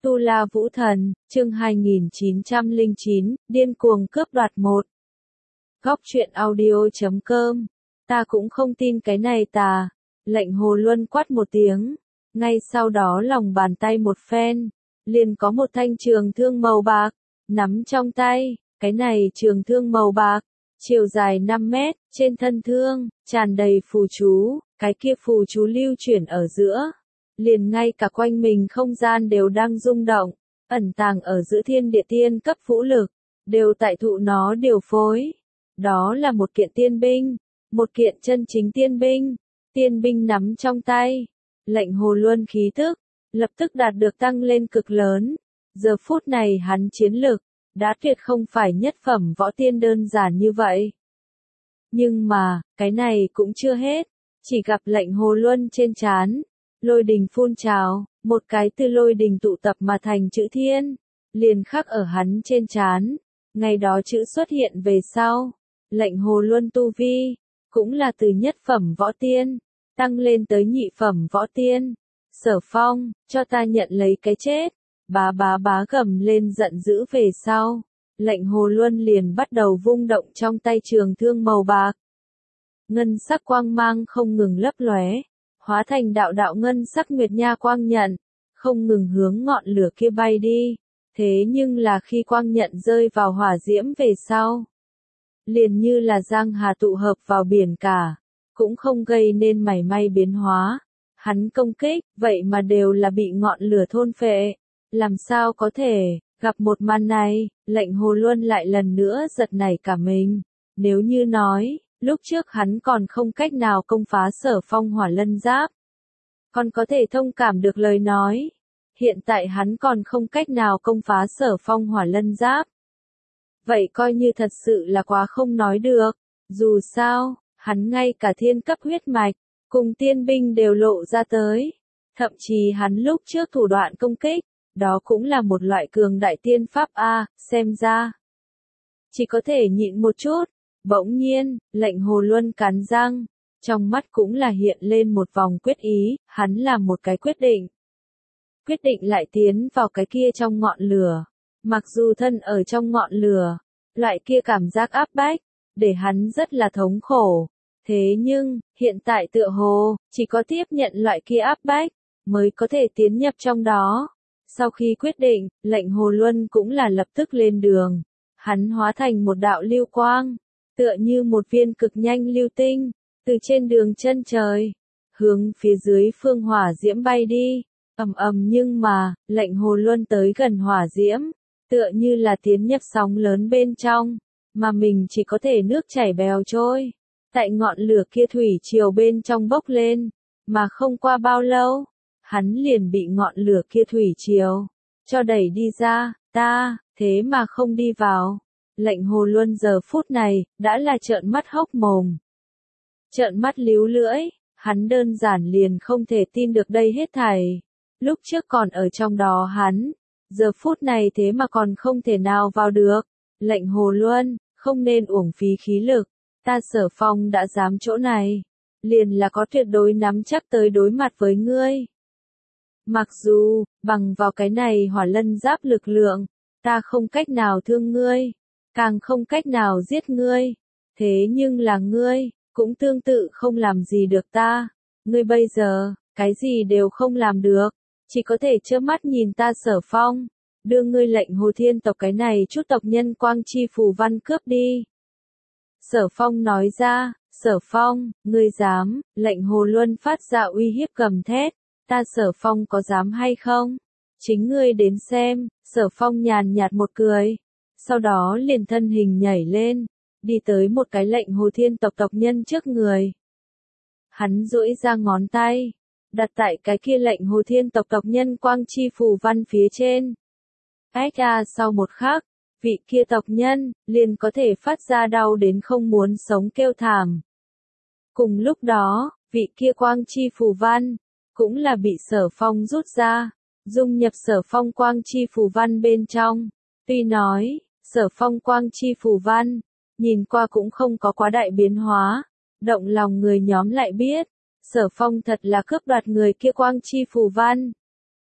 Tu La Vũ Thần, chương 2909, điên cuồng cướp đoạt 1. Góc truyện audio.com. Ta cũng không tin cái này tà. Lệnh Hồ Luân quát một tiếng. Ngay sau đó lòng bàn tay một phen. Liền có một thanh trường thương màu bạc. Nắm trong tay. Cái này trường thương màu bạc. Chiều dài 5 mét. Trên thân thương. Tràn đầy phù chú. Cái kia phù chú lưu chuyển ở giữa. Liền ngay cả quanh mình không gian đều đang rung động, ẩn tàng ở giữa thiên địa tiên cấp vũ lực, đều tại thụ nó điều phối. Đó là một kiện tiên binh, một kiện chân chính tiên binh nắm trong tay. Lệnh Hồ Luân khí tức, lập tức đạt được tăng lên cực lớn. Giờ phút này hắn chiến lực, đã tuyệt không phải nhất phẩm võ tiên đơn giản như vậy. Nhưng mà, cái này cũng chưa hết, chỉ gặp lệnh Hồ Luân trên trán. Lôi đình phun trào, một cái từ lôi đình tụ tập mà thành chữ thiên, liền khắc ở hắn trên trán. Ngày đó chữ xuất hiện về sau, lệnh Hồ Luân tu vi, cũng là từ nhất phẩm võ tiên, tăng lên tới nhị phẩm võ tiên. Sở Phong, cho ta nhận lấy cái chết, bá gầm lên giận dữ về sau. Lệnh Hồ Luân liền bắt đầu vung động trong tay trường thương màu bạc. Ngân sắc quang mang không ngừng lấp lóe. Hóa thành đạo đạo ngân sắc nguyệt nha quang nhận, không ngừng hướng ngọn lửa kia bay đi. Thế nhưng là khi quang nhận rơi vào hỏa diễm về sau, liền như là giang hà tụ hợp vào biển cả, cũng không gây nên mảy may biến hóa. Hắn công kích, vậy mà đều là bị ngọn lửa thôn phệ. Làm sao có thể, gặp một màn này, lệnh Hồ Luân lại lần nữa giật nảy cả mình. Nếu như nói, lúc trước hắn còn không cách nào công phá Sở Phong hỏa lân giáp, còn có thể thông cảm được lời nói. Hiện tại hắn còn không cách nào công phá Sở Phong hỏa lân giáp. Vậy coi như thật sự là quá không nói được. Dù sao, hắn ngay cả thiên cấp huyết mạch, cùng tiên binh đều lộ ra tới. Thậm chí hắn lúc trước thủ đoạn công kích, đó cũng là một loại cường đại tiên pháp A, xem ra chỉ có thể nhịn một chút. Bỗng nhiên, lệnh Hồ Luân cắn răng, trong mắt cũng là hiện lên một vòng quyết ý, hắn làm một cái quyết định. Quyết định lại tiến vào cái kia trong ngọn lửa. Mặc dù thân ở trong ngọn lửa, loại kia cảm giác áp bách, để hắn rất là thống khổ. Thế nhưng, hiện tại tựa hồ, chỉ có tiếp nhận loại kia áp bách, mới có thể tiến nhập trong đó. Sau khi quyết định, lệnh Hồ Luân cũng là lập tức lên đường. Hắn hóa thành một đạo lưu quang. Tựa như một viên cực nhanh lưu tinh, từ trên đường chân trời, hướng phía dưới phương hỏa diễm bay đi. Nhưng mà, lệnh Hồ Luân tới gần hỏa diễm, tựa như là tiến nhập sóng lớn bên trong, mà mình chỉ có thể nước chảy bèo trôi. Tại ngọn lửa kia thủy triều bên trong bốc lên, mà không qua bao lâu, hắn liền bị ngọn lửa kia thủy triều cho đẩy đi ra, thế mà không đi vào. Lệnh Hồ Luân giờ phút này, đã là trợn mắt hốc mồm. Trợn mắt líu lưỡi, hắn đơn giản liền không thể tin được đây hết thảy. Lúc trước còn ở trong đó hắn, giờ phút này thế mà còn không thể nào vào được. Lệnh Hồ Luân, không nên uổng phí khí lực, ta Sở Phong đã dám chỗ này, liền là có tuyệt đối nắm chắc tới đối mặt với ngươi. Mặc dù, bằng vào cái này hỏa lân giáp lực lượng, ta không cách nào thương ngươi, càng không cách nào giết ngươi. Thế nhưng là ngươi, cũng tương tự không làm gì được ta. Ngươi bây giờ, cái gì đều không làm được, chỉ có thể trơ mắt nhìn ta Sở Phong, đưa ngươi lệnh Hồ Thiên tộc cái này chút tộc nhân quang chi phù văn cướp đi. Sở Phong nói ra, Sở Phong, ngươi dám, lệnh Hồ Luân phát ra uy hiếp gầm thét, ta Sở Phong có dám hay không? Chính ngươi đến xem. Sở Phong nhàn nhạt một cười. Sau đó liền thân hình nhảy lên, đi tới một cái lệnh Hồ Thiên tộc tộc nhân trước người. Hắn duỗi ra ngón tay, đặt tại cái kia lệnh Hồ Thiên tộc tộc nhân quang chi phù văn phía trên. Sau một khắc, vị kia tộc nhân, liền có thể phát ra đau đến không muốn sống kêu thảm. Cùng lúc đó, vị kia quang chi phù văn, cũng là bị Sở Phong rút ra, dung nhập Sở Phong quang chi phù văn bên trong. Tuy nói, Sở Phong quang chi phù văn, nhìn qua cũng không có quá đại biến hóa, động lòng người nhóm lại biết, Sở Phong thật là cướp đoạt người kia quang chi phù văn.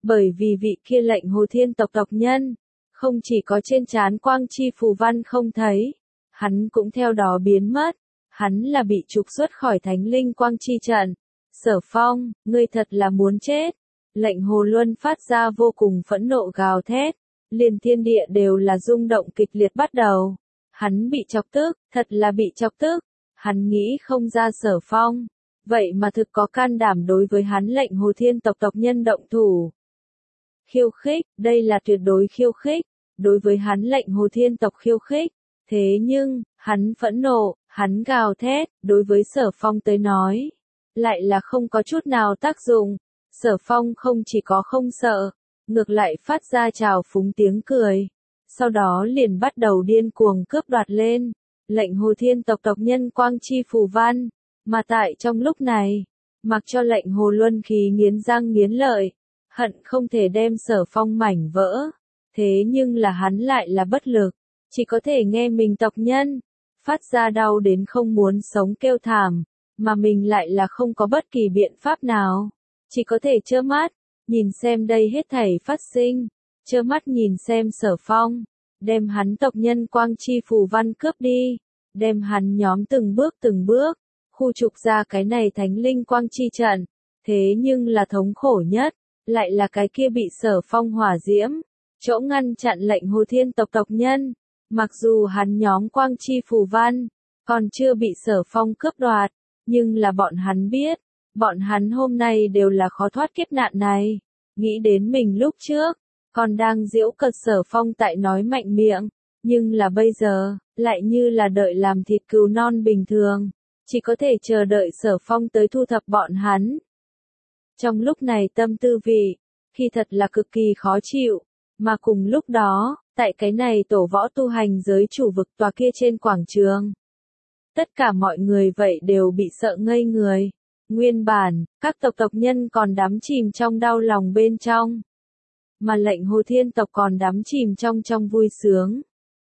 bởi vì vị kia lệnh Hồ Thiên tộc tộc nhân, không chỉ có trên trán quang chi phù văn không thấy, hắn cũng theo đó biến mất, hắn là bị trục xuất khỏi thánh linh quang chi trận. Sở Phong, ngươi thật là muốn chết. Lệnh Hồ Luân phát ra vô cùng phẫn nộ gào thét, liền thiên địa đều là rung động kịch liệt bắt đầu. Hắn bị chọc tức, thật là bị chọc tức, hắn nghĩ không ra Sở Phong, vậy mà thực có can đảm đối với hắn lệnh Hồ Thiên tộc tộc nhân động thủ. Khiêu khích, đây là tuyệt đối khiêu khích, đối với hắn lệnh Hồ Thiên tộc khiêu khích. Thế nhưng, hắn phẫn nộ, hắn gào thét, đối với Sở Phong tới nói, lại là không có chút nào tác dụng. Sở Phong không chỉ có không sợ, ngược lại phát ra trào phúng tiếng cười. Sau đó liền bắt đầu điên cuồng cướp đoạt lên, lệnh Hồ Thiên tộc tộc nhân quang chi phù văn. Mà tại trong lúc này, mặc cho lệnh Hồ Luân khí nghiến răng nghiến lợi, hận không thể đem Sở Phong mảnh vỡ. Thế nhưng là hắn lại là bất lực, chỉ có thể nghe mình tộc nhân phát ra đau đến không muốn sống kêu thảm, mà mình lại là không có bất kỳ biện pháp nào, chỉ có thể trơ mắt nhìn xem đây hết thảy phát sinh, trơ mắt nhìn xem Sở Phong đem hắn tộc nhân quang chi phù văn cướp đi, đem hắn nhóm từng bước khu trục ra cái này thánh linh quang chi trận. Thế nhưng là thống khổ nhất lại là cái kia bị Sở Phong hỏa diễm chỗ ngăn chặn lệnh Hồ Thiên tộc tộc nhân. Mặc dù hắn nhóm quang chi phù văn còn chưa bị Sở Phong cướp đoạt, nhưng là bọn hắn biết, bọn hắn hôm nay đều là khó thoát kiếp nạn này. Nghĩ đến mình lúc trước còn đang giễu cợt Sở Phong tại nói mạnh miệng, nhưng là bây giờ lại như là đợi làm thịt cừu non bình thường, chỉ có thể chờ đợi Sở Phong tới thu thập bọn hắn. Trong lúc này tâm tư vị, khi thật là cực kỳ khó chịu, mà cùng lúc đó, tại cái này tổ võ tu hành giới chủ vực tòa kia trên quảng trường, tất cả mọi người vậy đều bị sợ ngây người. Nguyên bản, các tộc nhân còn đắm chìm trong đau lòng bên trong, mà lệnh Hồ Thiên tộc còn đắm chìm trong vui sướng.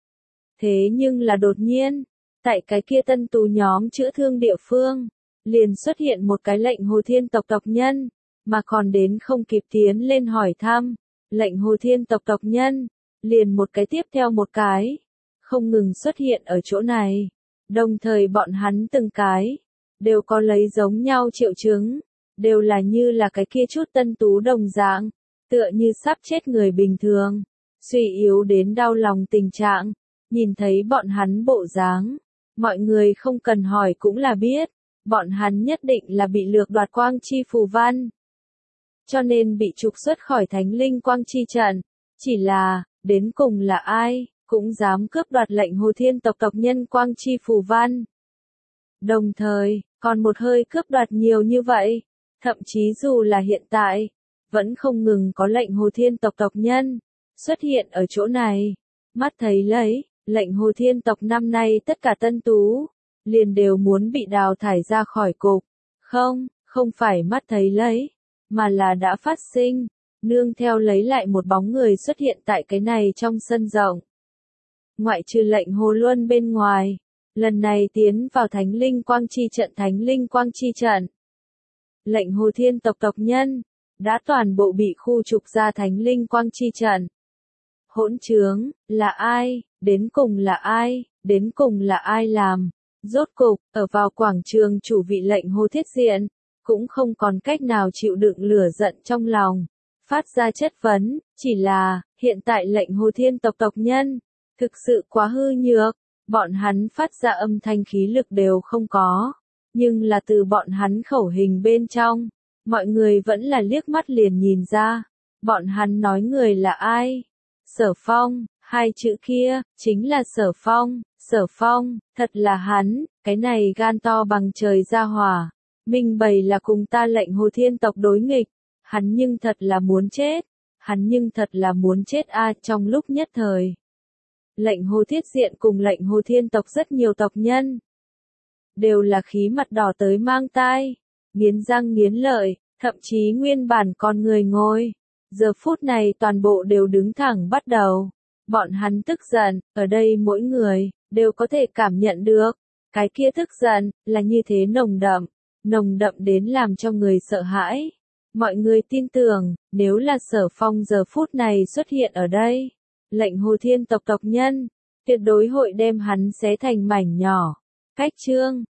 Thế nhưng là đột nhiên, tại cái kia tân tú nhóm chữa thương địa phương, liền xuất hiện một cái lệnh Hồ Thiên tộc nhân, mà còn đến không kịp tiến lên hỏi thăm, lệnh Hồ Thiên tộc nhân, liền một cái tiếp theo một cái, không ngừng xuất hiện ở chỗ này, đồng thời bọn hắn từng cái đều có lấy giống nhau triệu chứng, đều là như là cái kia chút tân tú đồng dạng, tựa như sắp chết người bình thường, suy yếu đến đau lòng tình trạng. Nhìn thấy bọn hắn bộ dáng, mọi người không cần hỏi cũng là biết, bọn hắn nhất định là bị lược đoạt quang chi phù văn, cho nên bị trục xuất khỏi thánh linh quang chi trận. Chỉ là, đến cùng là ai cũng dám cướp đoạt lệnh Hồ Thiên tộc nhân quang chi phù văn. Đồng thời, còn một hơi cướp đoạt nhiều như vậy, thậm chí dù là hiện tại, vẫn không ngừng có lệnh Hồ Thiên tộc nhân xuất hiện ở chỗ này. Mắt thấy lấy, lệnh Hồ Thiên tộc năm nay tất cả tân tú, liền đều muốn bị đào thải ra khỏi cục. Không phải mắt thấy lấy, mà là đã phát sinh, nương theo lấy lại một bóng người xuất hiện tại cái này trong sân rộng. Ngoại trừ lệnh Hồ Luân bên ngoài, lần này tiến vào thánh linh quang chi trận lệnh Hồ Thiên tộc nhân đã toàn bộ bị khu trục ra thánh linh quang chi trận. Hỗn trướng, là ai, đến cùng là ai làm? Rốt cục, ở vào quảng trường chủ vị lệnh Hồ Thiết Diện, cũng không còn cách nào chịu đựng lửa giận trong lòng, phát ra chất vấn, chỉ là, hiện tại lệnh Hồ Thiên tộc nhân, thực sự quá hư nhược, bọn hắn phát ra âm thanh khí lực đều không có, nhưng là từ bọn hắn khẩu hình bên trong, mọi người vẫn là liếc mắt liền nhìn ra, bọn hắn nói người là ai? Sở Phong, hai chữ kia, chính là Sở Phong, thật là hắn, cái này gan to bằng trời ra hỏa, minh bày là cùng ta lệnh Hồ Thiên tộc đối nghịch, hắn nhưng thật là muốn chết a. Trong lúc nhất thời, lệnh Hồ Thiết Diện cùng lệnh Hồ Thiên tộc rất nhiều tộc nhân, đều là khí mặt đỏ tới mang tai, nghiến răng nghiến lợi, thậm chí nguyên bản con người ngồi, giờ phút này toàn bộ đều đứng thẳng bắt đầu. Bọn hắn tức giận, ở đây mỗi người đều có thể cảm nhận được, cái kia tức giận là như thế nồng đậm đến làm cho người sợ hãi. Mọi người tin tưởng, nếu là Sở Phong giờ phút này xuất hiện ở đây, lệnh Hồ Thiên tộc tộc nhân, tuyệt đối hội đem hắn xé thành mảnh nhỏ. Cách chương